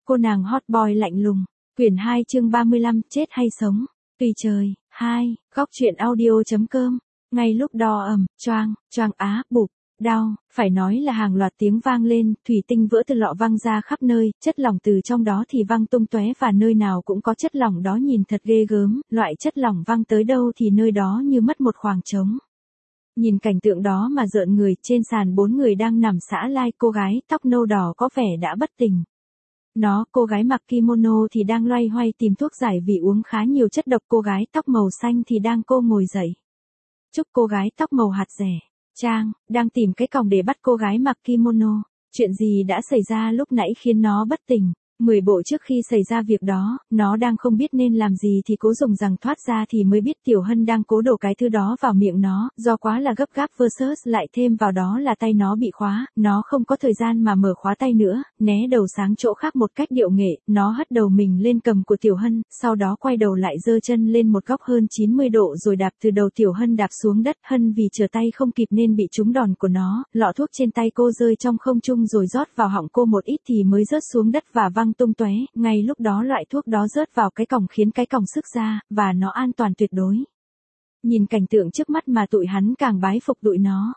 Cô nàng hot boy lạnh lùng. Quyển 2 chương 35, chết hay sống. Tùy trời. 2, góc truyện audio.com. Ngay lúc đó choang á, bụp, đau, phải nói là hàng loạt tiếng vang lên, thủy tinh vỡ từ lọ văng ra khắp nơi, chất lỏng từ trong đó thì văng tung tóe và nơi nào cũng có chất lỏng đó, nhìn thật ghê gớm, loại chất lỏng văng tới đâu thì nơi đó như mất một khoảng trống. Nhìn cảnh tượng đó mà rợn người, trên sàn 4 người đang nằm xả lai, cô gái tóc nâu đỏ có vẻ đã bất tỉnh. Cô gái mặc kimono thì đang loay hoay tìm thuốc giải vì uống khá nhiều chất độc, cô gái tóc màu xanh thì đang ngồi dậy. Trúc, cô gái tóc màu hạt rẻ, Trang, đang tìm cái còng để bắt cô gái mặc kimono. Chuyện gì đã xảy ra lúc nãy khiến nó bất tỉnh? 10 bộ trước khi xảy ra việc đó, nó đang không biết nên làm gì thì cố dùng rằng thoát ra thì mới biết Tiểu Hân đang cố đổ cái thứ đó vào miệng nó, do quá là gấp gáp versus lại thêm vào đó là tay nó bị khóa, nó không có thời gian mà mở khóa tay nữa, né đầu sang chỗ khác một cách điệu nghệ, nó hất đầu mình lên cầm của Tiểu Hân, sau đó quay đầu lại giơ chân lên một góc hơn 90 độ rồi đạp từ đầu Tiểu Hân đạp xuống đất. Hân vì trở tay không kịp nên bị trúng đòn của nó, lọ thuốc trên tay cô rơi trong không trung rồi rót vào họng cô một ít thì mới rớt xuống đất và văng tung tóe. Ngay lúc đó loại thuốc đó rớt vào cái còng khiến cái còng xức ra, và nó an toàn tuyệt đối. Nhìn cảnh tượng trước mắt mà tụi hắn càng bái phục tụi nó.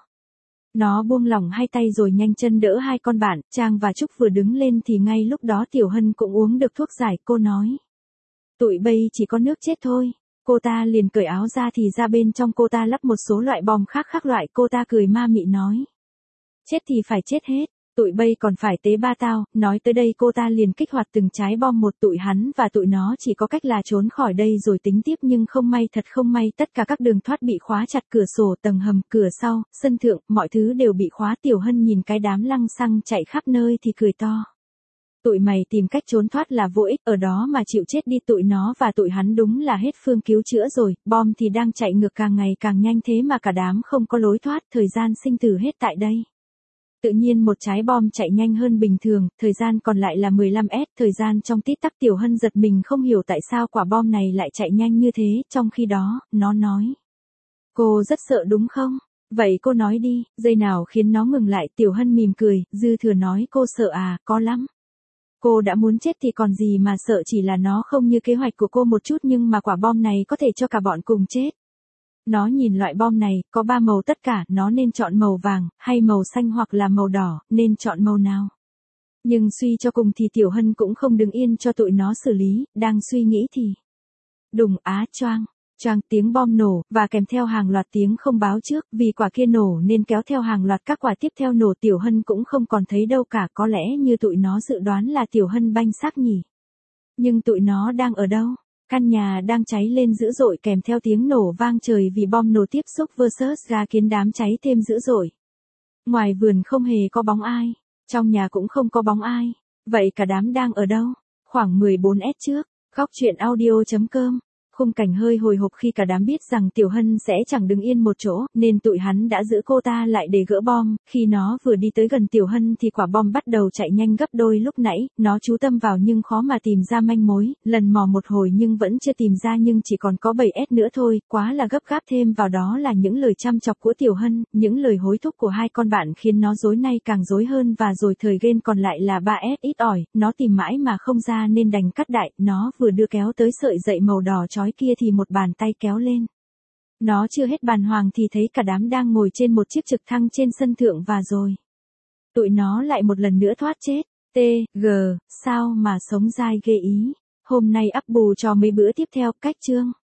Nó buông lỏng hai tay rồi nhanh chân đỡ hai con bạn, Trang và Trúc vừa đứng lên thì ngay lúc đó Tiểu Hân cũng uống được thuốc giải, cô nói. Tụi bây chỉ có nước chết thôi. Cô ta liền cởi áo ra thì ra bên trong cô ta lắp một số loại bom khác loại, cô ta cười ma mị nói. Chết thì phải chết hết. Tụi bây còn phải tế ba tao. Nói tới đây cô ta liền kích hoạt từng trái bom một, tụi hắn và tụi nó chỉ có cách là trốn khỏi đây rồi tính tiếp, nhưng không may, thật không may, tất cả các đường thoát bị khóa chặt, cửa sổ, tầng hầm, cửa sau, sân thượng, mọi thứ đều bị khóa. Tiểu Hân nhìn cái đám lăng xăng chạy khắp nơi thì cười to. Tụi mày tìm cách trốn thoát là vô ích, ở đó mà chịu chết đi. Tụi nó và tụi hắn đúng là hết phương cứu chữa rồi, bom thì đang chạy ngược càng ngày càng nhanh, thế mà cả đám không có lối thoát, thời gian sinh tử hết tại đây. Tự nhiên một trái bom chạy nhanh hơn bình thường, thời gian còn lại là 15s, thời gian trong tít tắc. Tiểu Hân giật mình không hiểu tại sao quả bom này lại chạy nhanh như thế, trong khi đó, nó nói. Cô rất sợ đúng không? Vậy cô nói đi, giây nào khiến nó ngừng lại? Tiểu Hân mỉm cười, dư thừa nói, cô sợ à, có lắm. Cô đã muốn chết thì còn gì mà sợ, chỉ là nó không như kế hoạch của cô một chút, nhưng mà quả bom này có thể cho cả bọn cùng chết. Nó nhìn loại bom này, có 3 màu tất cả, nó nên chọn màu vàng, hay màu xanh hoặc là màu đỏ, nên chọn màu nào. Nhưng suy cho cùng thì Tiểu Hân cũng không đứng yên cho tụi nó xử lý, đang suy nghĩ thì. Đùng á, choang tiếng bom nổ, và kèm theo hàng loạt tiếng không báo trước, vì quả kia nổ nên kéo theo hàng loạt các quả tiếp theo nổ. Tiểu Hân cũng không còn thấy đâu cả, có lẽ như tụi nó dự đoán là Tiểu Hân banh xác nhỉ. Nhưng tụi nó đang ở đâu? Căn nhà đang cháy lên dữ dội kèm theo tiếng nổ vang trời vì bom nổ tiếp xúc versus ga khiến đám cháy thêm dữ dội. Ngoài vườn không hề có bóng ai, trong nhà cũng không có bóng ai. Vậy cả đám đang ở đâu? Khoảng 14s trước, góc truyện audio.com. Khung cảnh hơi hồi hộp khi cả đám biết rằng Tiểu Hân sẽ chẳng đứng yên một chỗ, nên tụi hắn đã giữ cô ta lại để gỡ bom. Khi nó vừa đi tới gần Tiểu Hân thì quả bom bắt đầu chạy nhanh gấp đôi lúc nãy, nó chú tâm vào nhưng khó mà tìm ra manh mối, lần mò một hồi nhưng vẫn chưa tìm ra, nhưng chỉ còn có 7s nữa thôi, quá là gấp gáp. Thêm vào đó là những lời chăm chọc của Tiểu Hân, những lời hối thúc của hai con bạn khiến nó rối nay càng rối hơn, và rồi thời gian còn lại là 3s ít ỏi, nó tìm mãi mà không ra nên đành cắt đại. Nó vừa đưa kéo tới sợi dây màu đỏ chói kia thì một bàn tay kéo lên. Nó chưa hết bàng hoàng thì thấy cả đám đang ngồi trên một chiếc trực thăng trên sân thượng, và rồi tụi nó lại một lần nữa thoát chết. Sao mà sống dai ghê ý. Hôm nay up bù cho mấy bữa tiếp theo. Cách chương